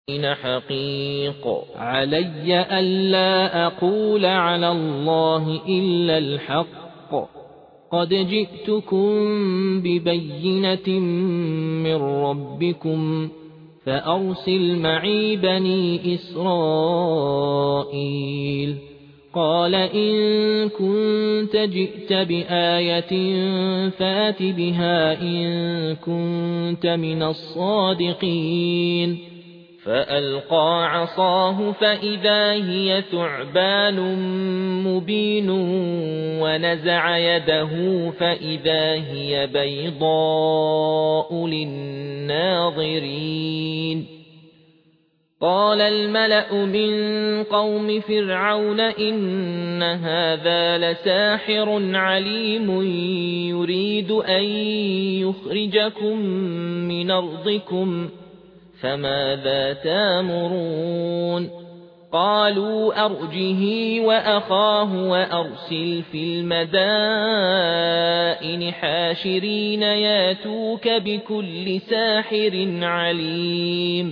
حقيق علي ألا أقول على الله إلا الحق قد جئتكم ببينة من ربكم فأرسل معي بني إسرائيل قال إن كنت جئت بآية فات بها إن كنت من الصادقين فألقى عصاه فإذا هي ثعبان مبين ونزع يده فإذا هي بيضاء للناظرين قال الملأ من قوم فرعون إن هذا لساحر عليم يريد أن يخرجكم من أرضكم فماذا تامرون قالوا أرجه وأخاه وأرسل في المدائن حاشرين ياتوك بكل ساحر عليم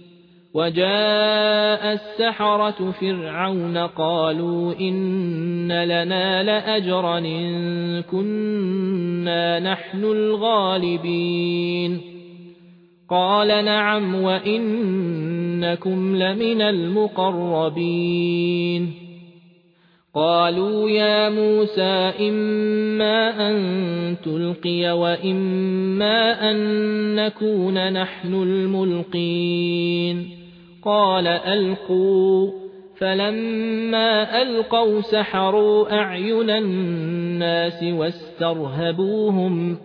وجاء السحرة فرعون قالوا إن لنا لأجرا إن كنا نحن الغالبين قال نعم وإنكم لمن المقربين قالوا يا موسى إما أن تلقي وإما أن نكون نحن الملقين قال ألقوا فلما ألقوا سحروا أعين الناس واسترهبوهم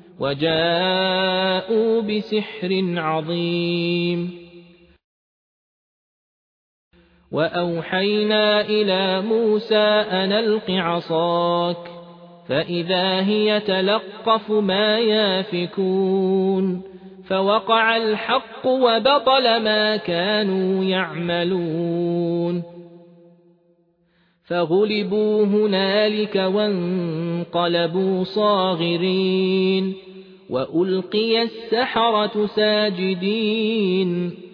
وجاءوا بسحر عظيم وأوحينا إلى موسى أن ألق عصاك فإذا هي تلقف ما يافكون فوقع الحق وبطل ما كانوا يعملون فغلبوا هنالك وانقلبوا صاغرين وألقي السحرة ساجدين